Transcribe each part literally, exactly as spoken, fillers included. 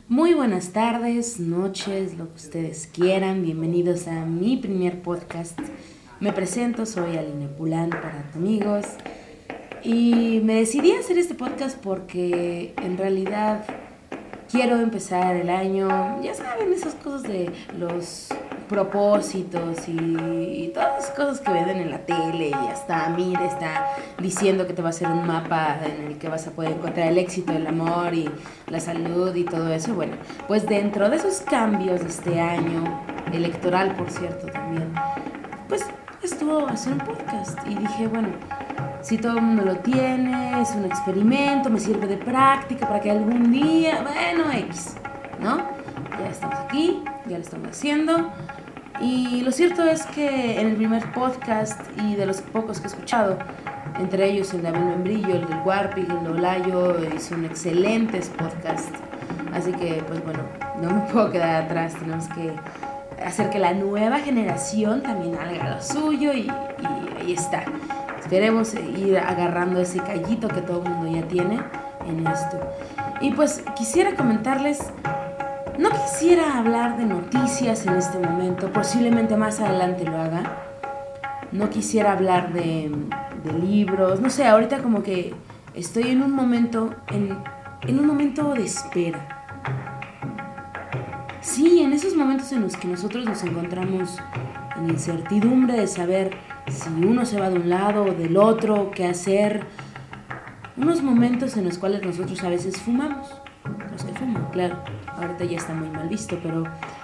Muy buenas tardes, noches, lo que ustedes quieran. Bienvenidos a mi primer podcast. Me presento, soy Aline Pulán para amigos. Y me decidí a hacer este podcast porque en realidad quiero empezar el año. Ya saben, esas cosas de los propósitos y, y todas las cosas que ven en la tele. Y hasta Mir está diciendo que te va a hacer un mapa en el que vas a poder encontrar el éxito, el amor y la salud y todo eso. Bueno, pues dentro de esos cambios de este año, electoral por cierto también, pues estuvo hacer un podcast y dije, bueno, si todo el mundo lo tiene, es un experimento, me sirve de práctica para que algún día, bueno, X, ¿no? Ya estamos aquí, ya lo estamos haciendo. Y lo cierto es que en el primer podcast y de los pocos que he escuchado, entre ellos el de Abel Membrillo, el del Warpig, el de Olayo, son excelentes podcasts. Así que, pues bueno, no me puedo quedar atrás, tenemos que hacer que la nueva generación también haga lo suyo y, y ahí está. Esperemos ir agarrando ese callito que todo el mundo ya tiene en esto. Y pues quisiera comentarles, no quisiera hablar de noticias en este momento, posiblemente más adelante lo haga. No quisiera hablar de, de libros, no sé, ahorita como que estoy en un momento, en, en un momento de espera. Sí, en esos momentos en los que nosotros nos encontramos en incertidumbre de saber si uno se va de un lado o del otro, qué hacer. Unos momentos en los cuales nosotros a veces fumamos. Los que fuman, claro. Ahorita ya está muy mal visto, pero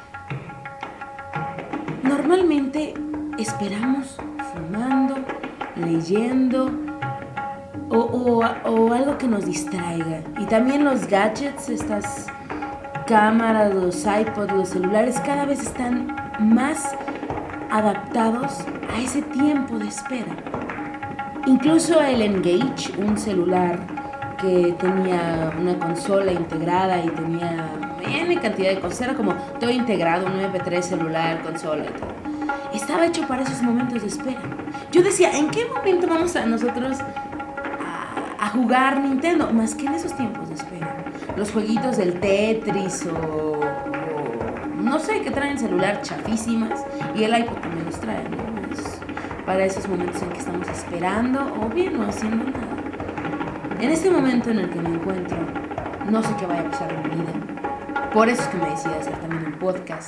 normalmente esperamos fumando, leyendo o, o, o algo que nos distraiga. Y también los gadgets, estas cámaras, los iPods, los celulares, cada vez están más adaptados a ese tiempo de espera. Incluso el Engage, un celular que tenía una consola integrada y tenía N cantidad de cosas, era como todo integrado, un eme pe tres, celular, consola y todo. Estaba hecho para esos momentos de espera. Yo decía, ¿en qué momento vamos a nosotros a, a jugar Nintendo? Más que en esos tiempos de espera. Los jueguitos del Tetris o, o no sé, que traen celular chafísimas, y el iPod también los trae, ¿no? Es para esos momentos en que estamos esperando o bien no haciendo nada. En este momento en el que me encuentro, no sé qué vaya a pasar en mi vida. Por eso es que me decidí hacer también un podcast.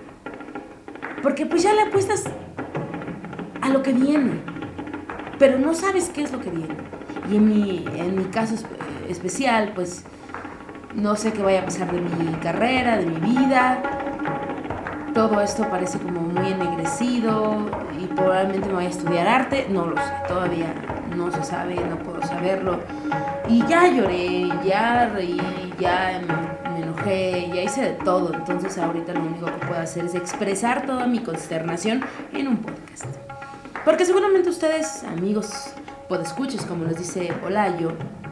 Porque pues ya le apuestas a lo que viene, pero no sabes qué es lo que viene. Y en mi, en mi caso especial, pues no sé qué vaya a pasar de mi carrera, de mi vida. Todo esto parece como muy ennegrecido y probablemente me vaya a estudiar arte. No lo sé, todavía no se sabe, no puedo saberlo. Y ya lloré, ya reí, ya me, me enojé, ya hice de todo. Entonces ahorita lo único que puedo hacer es expresar toda mi consternación en un podcast. Porque seguramente ustedes, amigos podescuchas, como les dice Olayo,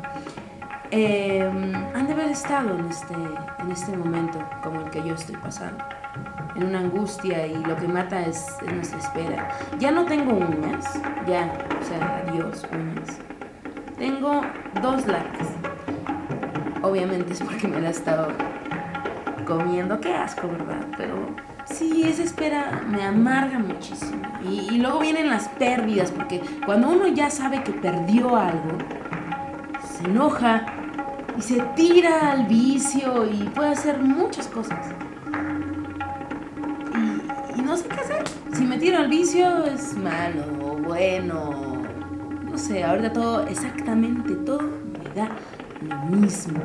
eh, han de haber estado en este, en este momento como el que yo estoy pasando, en una angustia, y lo que mata es, es nuestra espera. Ya no tengo uñas, ya, o sea, adiós uñas. Tengo dos largas. Obviamente es porque me la he estado comiendo, qué asco, ¿verdad? Pero sí, esa espera me amarga muchísimo. Y, y luego vienen las pérdidas, porque cuando uno ya sabe que perdió algo, se enoja y se tira al vicio y puede hacer muchas cosas. Y, y no sé qué hacer. Si me tiro al vicio es malo o bueno. No sé, ahorita todo, exactamente todo me da lo mismo.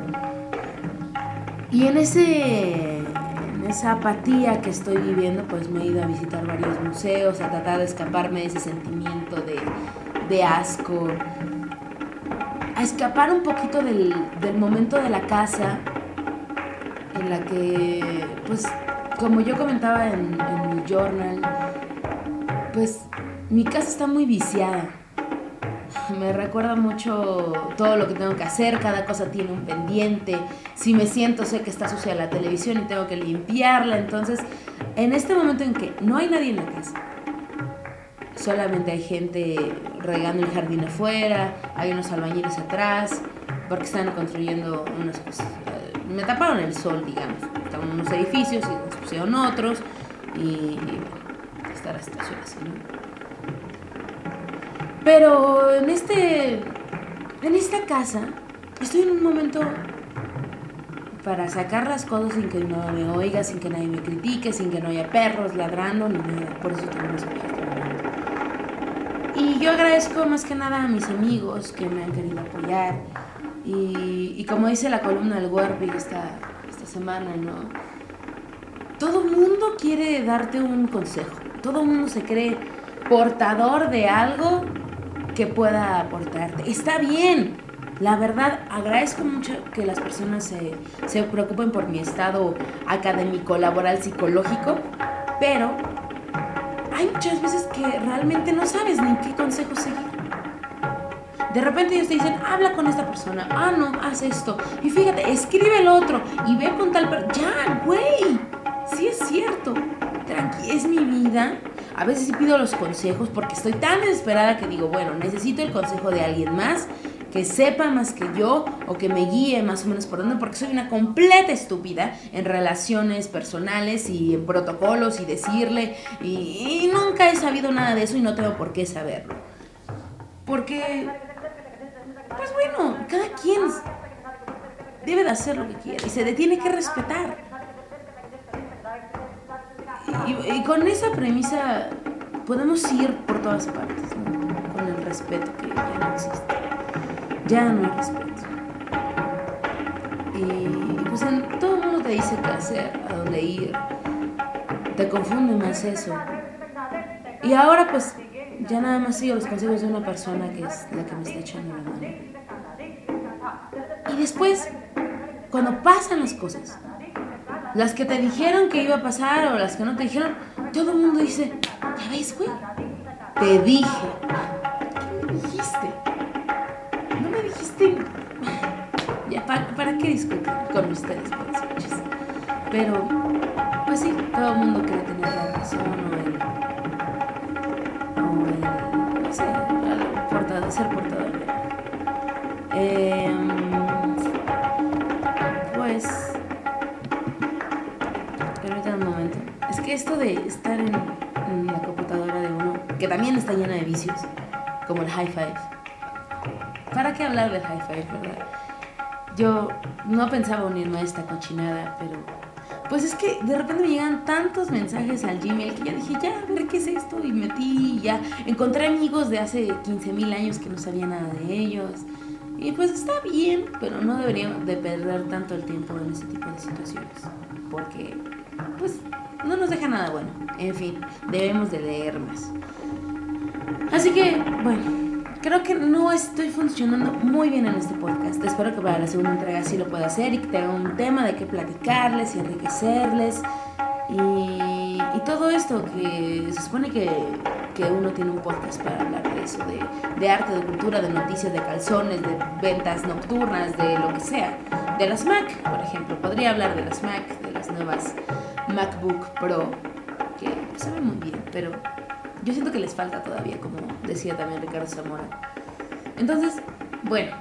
Y en ese, en esa apatía que estoy viviendo, pues me he ido a visitar varios museos, a tratar de escaparme de ese sentimiento de, de asco, a escapar un poquito del, del momento de la casa, en la que, pues, como yo comentaba en, en mi journal, pues mi casa está muy viciada. Me recuerda mucho todo lo que tengo que hacer, cada cosa tiene un pendiente. Si me siento, sé que está sucia la televisión y tengo que limpiarla. Entonces, en este momento en que no hay nadie en la casa, solamente hay gente regando el jardín afuera, hay unos albañiles atrás, porque están construyendo unas cosas, me taparon el sol, digamos. Estaban unos edificios y nos pusieron otros y, y bueno, está la situación así, ¿no? Pero en este, en esta casa estoy en un momento para sacar las cosas sin que nadie me oiga, sin que nadie me critique, sin que no haya perros ladrando ni nada. Por eso tengo mis orejas. Y yo agradezco más que nada a mis amigos que me han querido apoyar. Y, y como dice la columna del Warpig esta, esta semana, ¿no? Todo el mundo quiere darte un consejo. Todo el mundo se cree portador de algo que pueda aportarte. Está bien. La verdad, agradezco mucho que las personas se, se preocupen por mi estado académico, laboral, psicológico, pero hay muchas veces que realmente no sabes ni qué consejo seguir. De repente ellos te dicen, habla con esta persona, ah no, haz esto, y fíjate, escribe el otro, y ve con tal persona, ya, güey, sí es cierto, tranqui, es mi vida. A veces sí pido los consejos porque estoy tan desesperada que digo, bueno, necesito el consejo de alguien más que sepa más que yo o que me guíe más o menos por dónde, porque soy una completa estúpida en relaciones personales y en protocolos y decirle, y, y nunca he sabido nada de eso y no tengo por qué saberlo. Porque, pues bueno, cada quien debe de hacer lo que quiera y se le tiene que respetar. Y, y con esa premisa podemos ir por todas partes, ¿no? Con el respeto que ya no existe. Ya no hay respeto. Y pues en, todo el mundo te dice qué hacer, a dónde ir. Te confunde más eso. Y ahora pues ya nada más sigo los consejos de una persona que es la que me está echando la mano. Y después, cuando pasan las cosas, las que te dijeron que iba a pasar o las que no te dijeron, todo el mundo dice, ¿ya ves, güey? Te dije. ¿Qué me dijiste? No me dijiste. Ya, ¿para, para qué discutir con ustedes? Pues, pero, pues sí, todo el mundo quiere tener la razón o el, o el no sé, el portador, ser portador de eh, pues, permítanme un momento. Es que esto de estar en, en la computadora de uno, que también está llena de vicios, como el high five. ¿Para qué hablar del high five, verdad? Yo no pensaba unirme a esta cochinada, pero pues es que de repente me llegan tantos mensajes al Gmail que ya dije, ya, a ver qué es esto, y metí y ya encontré amigos de hace quince mil años que no sabía nada de ellos. Y pues está bien, pero no deberíamos de perder tanto el tiempo en ese tipo de situaciones, porque pues no nos deja nada bueno. En fin, debemos de leer más. Así que, bueno, creo que no estoy funcionando muy bien en este podcast. Espero que para la segunda entrega sí lo pueda hacer y que tenga un tema de qué platicarles y enriquecerles. Y, y todo esto que se supone que, que uno tiene un podcast para hablar de eso, de, de arte, de cultura, de noticias, de calzones, de ventas nocturnas, de lo que sea. De las Mac, por ejemplo. Podría hablar de las Mac, de las nuevas MacBook Pro, que pues, se ven muy bien, pero yo siento que les falta todavía, como decía también Ricardo Zamora. Entonces, bueno,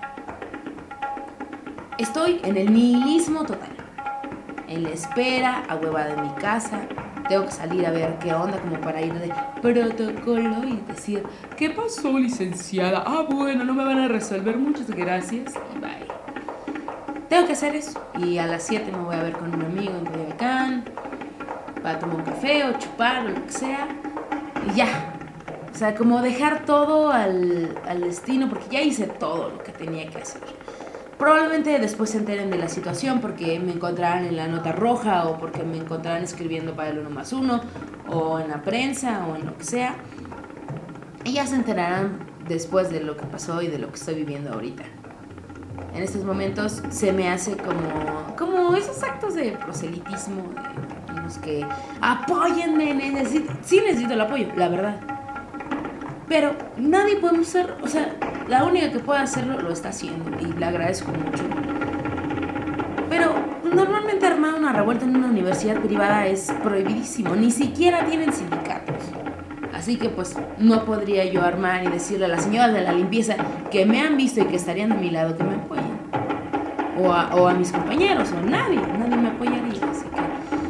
estoy en el nihilismo total, en la espera, ahuevada en mi casa. Tengo que salir a ver qué onda, como para ir de protocolo y decir, ¿qué pasó, licenciada? Ah, bueno, no me van a resolver, muchas gracias y bye. Tengo que hacer eso. Y a las siete me voy a ver con un amigo en Coyoacán para tomar un café o chupar o lo que sea. Y ya. O sea, como dejar todo al, al destino, porque ya hice todo lo que tenía que hacer. Probablemente después se enteren de la situación porque me encontrarán en la nota roja o porque me encontrarán escribiendo para el uno más uno o en la prensa o en lo que sea. Y ya se enterarán después de lo que pasó y de lo que estoy viviendo ahorita. En estos momentos se me hace como, como esos actos de proselitismo de, en los que apóyenme, necesito, sí necesito el apoyo, la verdad. Pero nadie puede ser, o sea, la única que puede hacerlo lo está haciendo y le agradezco mucho. Pero normalmente armar una revuelta en una universidad privada es prohibidísimo, ni siquiera tienen sindicatos. Así que pues no podría yo armar y decirle a las señoras de la limpieza que me han visto y que estarían de mi lado que me apoyen. o a, o a mis compañeros, o nadie, nadie me apoyaría, así que,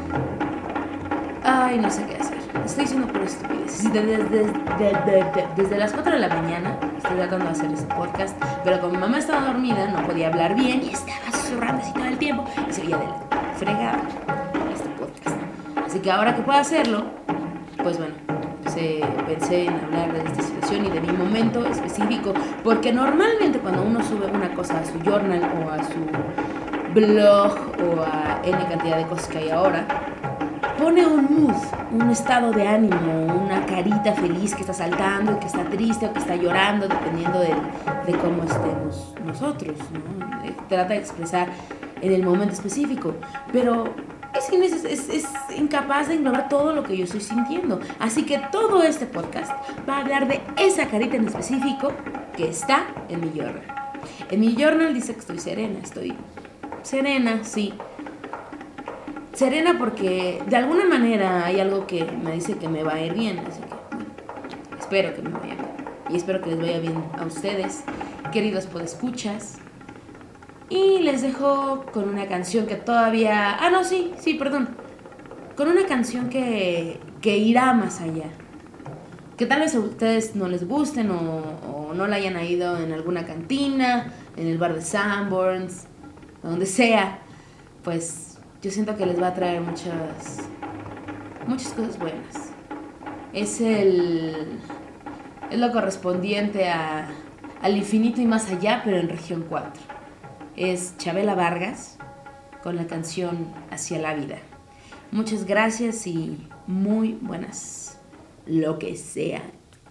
ay, no sé qué hacer, estoy diciendo por estupideces, desde, desde, desde, desde las cuatro de la mañana estoy tratando de hacer este podcast, pero como mi mamá estaba dormida, no podía hablar bien, y estaba susurrando así todo el tiempo, y se veía de la fregada este podcast, así que ahora que puedo hacerlo, pues bueno, se, pensé en hablar de esta situación y de mi momento específico, porque normalmente cuando uno sube una cosa a su journal o a su blog o a N cantidad de cosas que hay ahora, pone un mood, un estado de ánimo, una carita feliz que está saltando, y que está triste o que está llorando, dependiendo de, de cómo estemos nosotros, ¿no? Trata de expresar en el momento específico, pero es, es, es, es incapaz de englobar todo lo que yo estoy sintiendo. Así que todo este podcast va a hablar de esa carita en específico que está en mi journal. En mi journal dice que estoy serena, estoy serena, sí. Serena porque de alguna manera hay algo que me dice que me va a ir bien, así que bueno, espero que me vaya bien. Y espero que les vaya bien a ustedes, queridos podescuchas. Y les dejo con una canción que todavía... Ah, no, sí, sí, perdón. Con una canción que, que irá más allá. Que tal vez a ustedes no les gusten o, o no la hayan oído en alguna cantina, en el bar de Sanborns, donde sea. Pues yo siento que les va a traer muchas, muchas cosas buenas. Es el... Es lo correspondiente a, al infinito y más allá, pero en región cuatro. Es Chabela Vargas con la canción Hacia la Vida. Muchas gracias y muy buenas, lo que sea.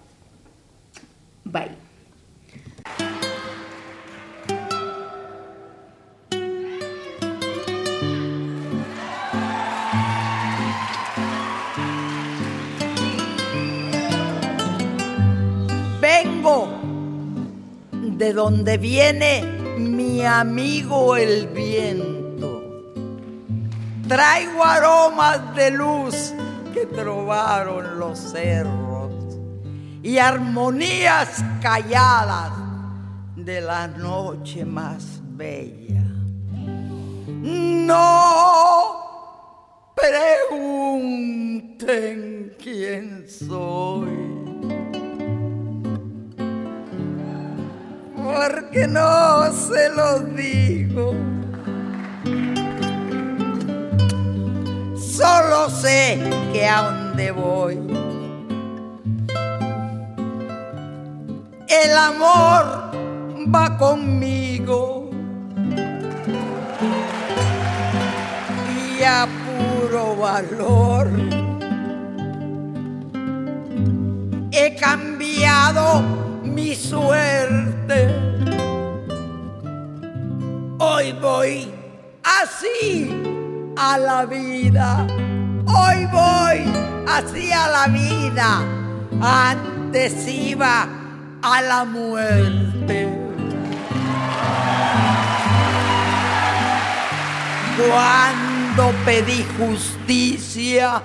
Bye. Vengo de donde viene mi amigo el viento. Traigo aromas de luz que trovaron los cerros y armonías calladas de la noche más bella. No pregunten quién soy, porque no se los digo. Solo sé que a donde voy, el amor va conmigo y a puro valor he cambiado mi suerte. Hoy voy así a la vida, hoy voy así a la vida, antes iba a la muerte. Cuando pedí justicia,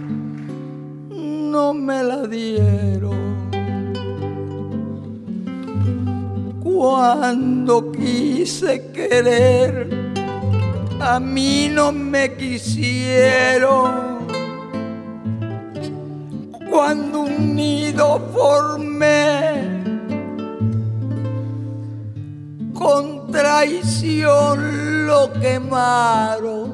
no me la dieron. Cuando quise querer, a mí no me quisieron. Cuando un nido formé, con traición lo quemaron.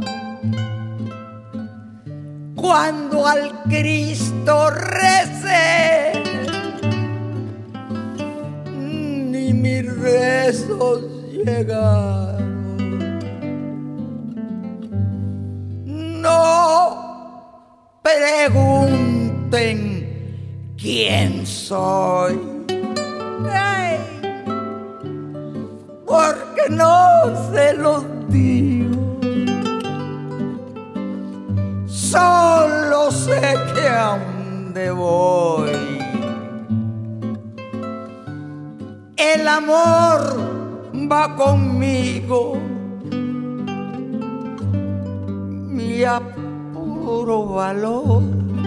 Cuando al Cristo recé, ni mis rezos llegaron. No pregunten quién soy, hey, porque no se los digo. Solo sé que a donde voy, el amor va conmigo y a puro valor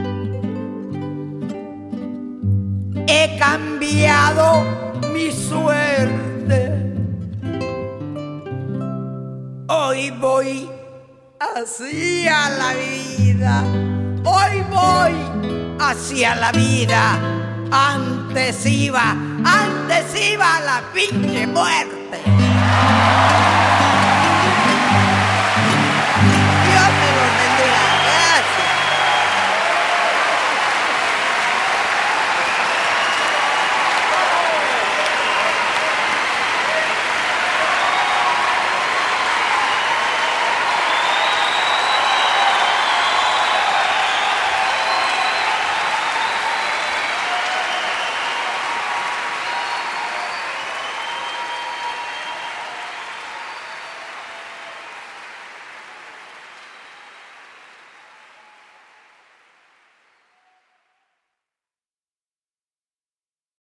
he cambiado mi suerte. Hoy voy hacia la vida. Hoy voy hacia la vida. Antes iba, antes iba la pinche muerte.